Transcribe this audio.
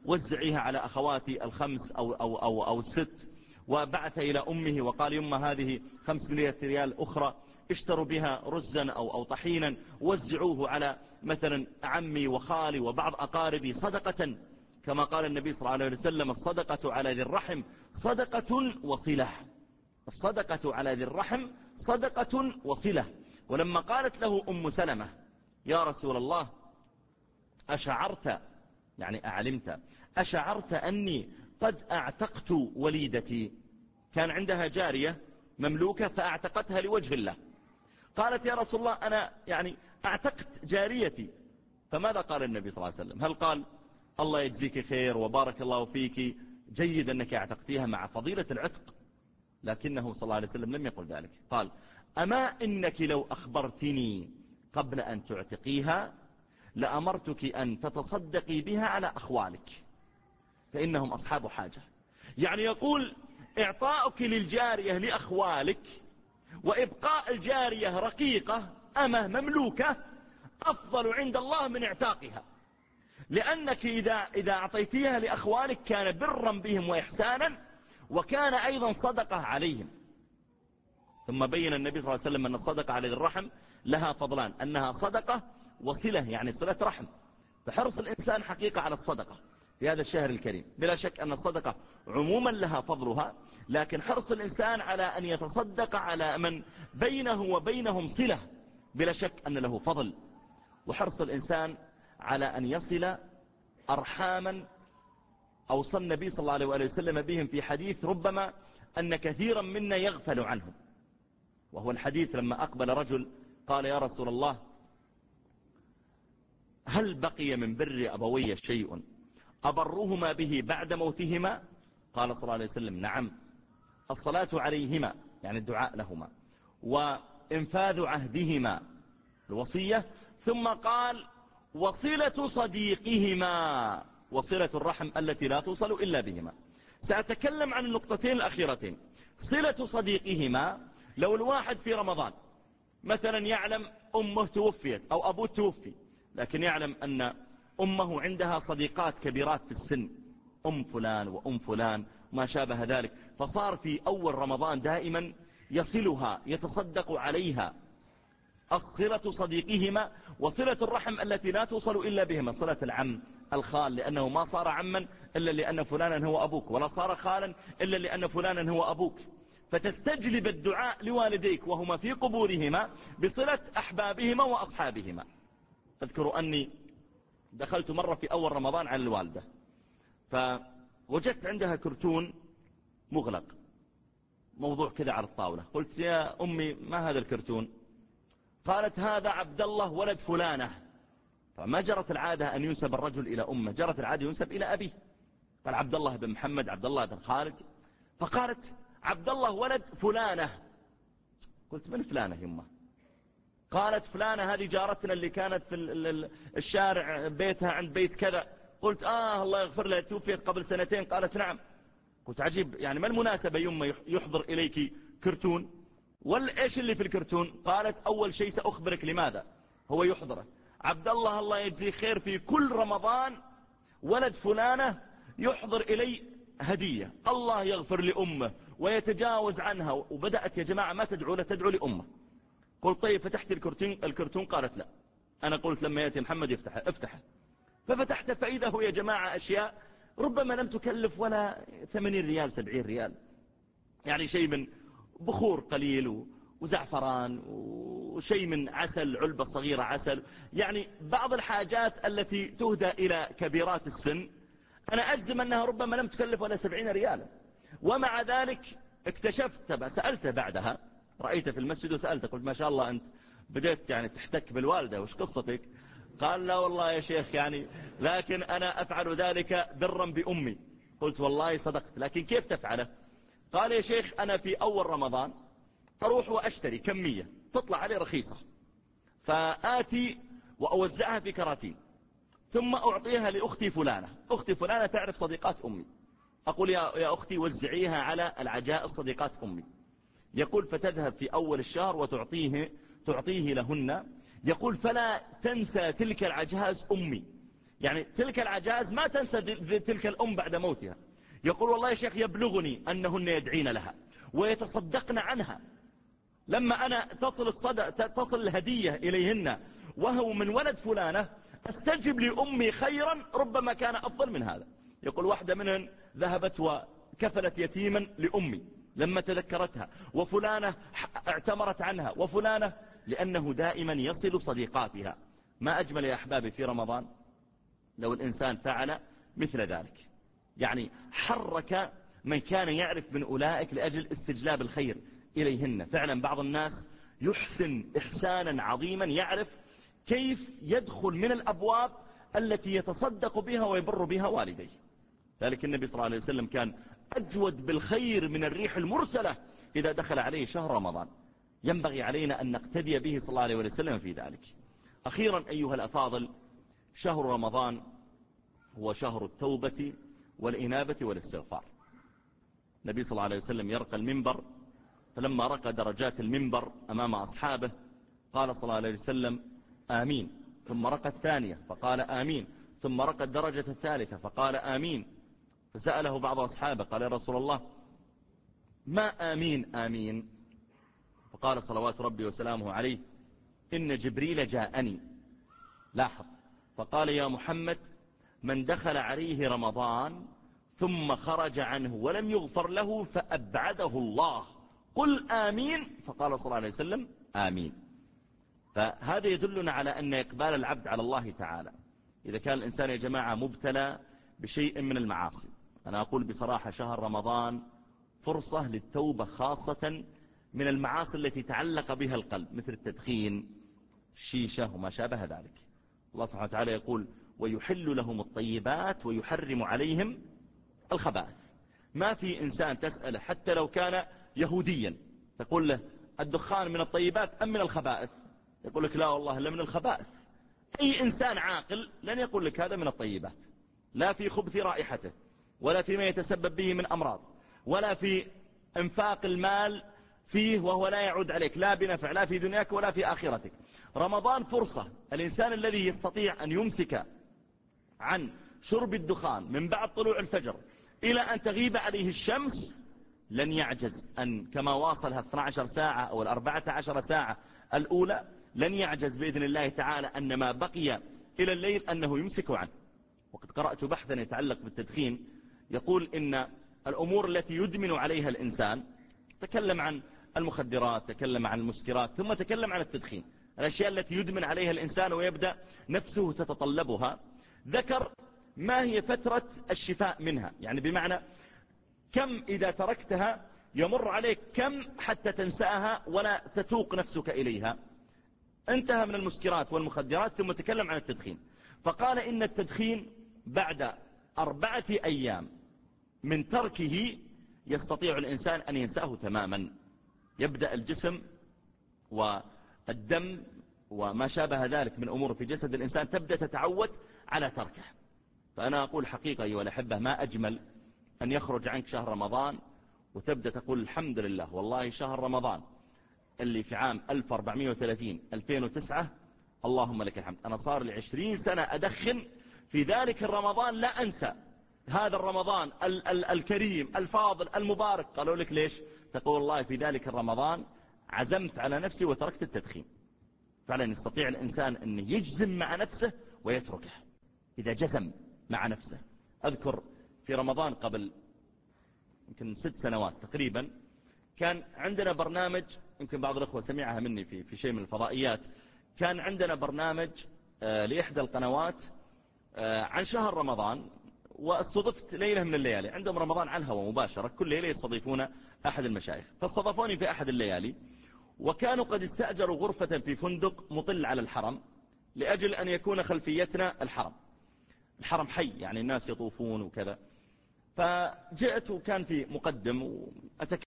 وزعيها على أخواتي الخمس أو الست. وبعث إلى أمه وقال يما هذه 500 ريال أخرى اشتروا بها رزا أو طحينا وزعوه على مثلا عمي وخالي وبعض أقاربي صدقة، كما قال النبي صلى الله عليه وسلم الصدقة على ذي الرحم صدقة وصلة. الصدقة على ذي الرحم صدقة وصلة. ولما قالت له أم سلمة يا رسول الله أشعرت، يعني أعلمت، أشعرت أني قد أعتقت وليدتي، كان عندها جارية مملوكة فأعتقتها لوجه الله. قالت يا رسول الله أنا يعني أعتقت جاريتي. فماذا قال النبي صلى الله عليه وسلم؟ هل قال الله يجزيك خير وبارك الله فيك، جيد أنك اعتقتيها مع فضيلة العتق؟ لكنه صلى الله عليه وسلم لم يقل ذلك. قال أما إنك لو أخبرتني قبل أن تعتقيها لأمرتك أن تتصدقي بها على أخوالك فإنهم أصحاب حاجة. يعني يقول إعطاؤك للجارية لأخوالك وإبقاء الجارية رقيقة أمة مملوكة أفضل عند الله من اعتاقها، لأنك إذا أعطيتيها لأخوالك كان برا بهم وإحسانا وكان أيضا صدقة عليهم. ثم بين النبي صلى الله عليه وسلم أن الصدقة على ذي الرحم لها فضلان، أنها صدقة وصلة يعني صلة رحم. فحرص الإنسان حقيقة على الصدقة في هذا الشهر الكريم. بلا شك أن الصدقة عموما لها فضلها، لكن حرص الإنسان على أن يتصدق على من بينه وبينهم صلة بلا شك أن له فضل. وحرص الإنسان على أن يصل أرحاما أوصى النبي صلى الله عليه وسلم بهم في حديث ربما أن كثيرا منا يغفل عنهم، وهو الحديث لما أقبل رجل قال يا رسول الله هل بقي من بر أبوي شيء أبرهما به بعد موتهما؟ قال صلى الله عليه وسلم نعم، الصلاة عليهما يعني الدعاء لهما، وإنفاذ عهدهما الوصية، ثم قال وصلة صديقهما، وصلة الرحم التي لا توصل إلا بهما. سأتكلم عن النقطتين الأخيرتين. صلة صديقهما، لو الواحد في رمضان مثلا يعلم أمه توفيت أو أبوه توفي، لكن يعلم أن أمه عندها صديقات كبيرات في السن، أم فلان وأم فلان ما شابه ذلك، فصار في أول رمضان دائما يصلها يتصدق عليها. الصلة صديقهما وصلة الرحم التي لا توصل إلا بهما، صلة العم الخال، لأنه ما صار عما إلا لأن فلانا هو أبوك، ولا صار خالا إلا لأن فلانا هو أبوك. فتستجلب الدعاء لوالديك وهما في قبورهما بصلة أحبابهما وأصحابهما. أذكر أني دخلت مرة في أول رمضان على الوالدة، فوجدت عندها كرتون مغلق موضوع كذا على الطاولة. قلت يا أمي ما هذا الكرتون؟ قالت هذا عبد الله ولد فلانة. فما جرت العادة أن ينسب الرجل إلى أمه، جرت العادة ينسب إلى أبيه. قال عبد الله بن محمد، عبد الله بن خالد. فقالت عبد الله ولد فلانة. قلت من فلانة يمه؟ قالت فلانة هذه جارتنا اللي كانت في الشارع بيتها عند بيت كذا. قلت الله يغفر لها توفيت قبل 2 سنين. قالت نعم. قلت عجيب، يعني ما المناسبة يمه يحضر إليك كرتون؟ إيش اللي في الكرتون؟ قالت أول شيء سأخبرك لماذا هو يحضره. عبد الله يجزيه خير في كل رمضان ولد فلانة يحضر إلي هدية، الله يغفر لأمه ويتجاوز عنها. وبدأت يا جماعة ما تدعو له، تدعو لأمه. قلت طيب فتحت الكرتون؟ قالت لا. أنا قلت لما يأتي محمد افتحه. ففتحت فإذا هو يا جماعة أشياء ربما لم تكلف ولا 80 ريال 70 ريال، يعني شيء من بخور قليل وزعفران وشيء من عسل، علبة صغيرة عسل، يعني بعض الحاجات التي تهدى إلى كبيرات السن أنا أجزم أنها ربما لم تكلف ولا 70 ريالا. ومع ذلك اكتشفت، سألته بعدها، رأيته في المسجد وسألته قلت ما شاء الله أنت بدأت يعني تحتك بالوالدة، وش قصتك؟ قال لا والله يا شيخ يعني لكن أنا أفعل ذلك برا بأمي. قلت والله صدقت، لكن كيف تفعله؟ قال يا شيخ أنا في أول رمضان أروح وأشتري كمية تطلع عليه رخيصة، فآتي وأوزعها في كراتين، ثم أعطيها لأختي فلانة. أختي فلانة تعرف صديقات أمي، أقول يا أختي وزعيها على العجائز صديقات أمي. يقول فتذهب في أول الشهر وتعطيه لهن. يقول فلا تنسى تلك العجائز أمي، يعني تلك العجائز ما تنسى تلك الأم بعد موتها. يقول والله يا شيخ يبلغني أنهن يدعين لها ويتصدقن عنها. لما أنا تصل الهدية إليهن وهو من ولد فلانة أستجب لأمي خيرا ربما كان أفضل من هذا. يقول واحدة منهن ذهبت وكفلت يتيما لأمي لما تذكرتها، وفلانة اعتمرت عنها، وفلانة، لأنه دائما يصل صديقاتها. ما أجمل يا أحبابي في رمضان لو الإنسان فعل مثل ذلك، يعني حرك من كان يعرف من أولئك لأجل استجلاب الخير إليهن. فعلا بعض الناس يحسن إحسانا عظيما، يعرف كيف يدخل من الأبواب التي يتصدق بها ويبر بها والديه. ذلك النبي صلى الله عليه وسلم كان أجود بالخير من الريح المرسلة إذا دخل عليه شهر رمضان. ينبغي علينا أن نقتدي به صلى الله عليه وسلم في ذلك. أخيرا أيها الأفاضل، شهر رمضان هو شهر التوبة والإنابة والاستغفار. النبي صلى الله عليه وسلم يرقى المنبر، فلما رقى درجات المنبر أمام أصحابه قال صلى الله عليه وسلم آمين، ثم رقى الثانية فقال آمين، ثم رقى الدرجة الثالثة فقال آمين. فسأله بعض أصحابه قال يا رسول الله ما آمين آمين؟ فقال صلوات ربي وسلامه عليه إن جبريل جاءني. لاحظ، فقال يا محمد من دخل عليه رمضان ثم خرج عنه ولم يغفر له فأبعده الله، قل آمين. فقال صلى الله عليه وسلم آمين. فهذا يدلنا على أن إقبال العبد على الله تعالى إذا كان الإنسان يا جماعة مبتلى بشيء من المعاصي. أنا أقول بصراحة شهر رمضان فرصة للتوبة، خاصة من المعاصي التي تعلق بها القلب مثل التدخين، الشيشة وما شابه ذلك. الله سبحانه وتعالى يقول ويحل لهم الطيبات ويحرم عليهم الخبائث. ما في إنسان تسأله حتى لو كان يهوديا تقول له الدخان من الطيبات أم من الخبائث؟ يقول لك لا والله لا من الخبائث. أي إنسان عاقل لن يقول لك هذا من الطيبات، لا في خبث رائحته، ولا فيما يتسبب به من أمراض، ولا في انفاق المال فيه وهو لا يعود عليك لا بنفع لا في دنياك ولا في آخرتك. رمضان فرصة، الإنسان الذي يستطيع أن يمسك عن شرب الدخان من بعد طلوع الفجر إلى أن تغيب عليه الشمس لن يعجز أن كما واصلها 12 ساعة أو 14 ساعة الأولى، لن يعجز بإذن الله تعالى أن ما بقي إلى الليل أنه يمسك عنه. وقد قرأت بحثا يتعلق بالتدخين يقول إن الأمور التي يدمن عليها الإنسان، تكلم عن المخدرات، تكلم عن المسكرات، ثم تكلم عن التدخين، الأشياء التي يدمن عليها الإنسان ويبدأ نفسه تتطلبها، ذكر ما هي فترة الشفاء منها، يعني بمعنى كم إذا تركتها يمر عليك كم حتى تنساها ولا تتوق نفسك إليها. انتهى من المسكرات والمخدرات ثم تكلم عن التدخين، فقال إن التدخين بعد 4 أيام من تركه يستطيع الإنسان أن ينساه تماما. يبدأ الجسم والدم وما شابه ذلك من أمور في جسد الإنسان تبدأ تتعود على تركه. فأنا أقول حقيقة أيها الأحبة ما أجمل أن يخرج عنك شهر رمضان وتبدأ تقول الحمد لله والله شهر رمضان اللي في عام 1430-2009 اللهم لك الحمد، أنا صار لي 20 سنة أدخن، في ذلك الرمضان لا أنسى هذا الرمضان الكريم الفاضل المبارك. قالوا لك ليش؟ تقول والله في ذلك الرمضان عزمت على نفسي وتركت التدخين. فعلا يستطيع الإنسان أن يجزم مع نفسه ويتركه إذا جزم مع نفسه. أذكر في رمضان قبل يمكن 6 سنوات تقريبا كان عندنا برنامج، يمكن بعض الأخوة سمعها مني في شيء من الفضائيات، كان عندنا برنامج لإحدى القنوات عن شهر رمضان، واستضفت ليلة من الليالي عندهم رمضان على الهواء مباشرة، كل ليلة يستضيفون أحد المشايخ، فاستضافوني في أحد الليالي، وكانوا قد استأجروا غرفة في فندق مطل على الحرم لأجل أن يكون خلفيتنا الحرم حي، يعني الناس يطوفون وكذا. فجئت وكان في مقدم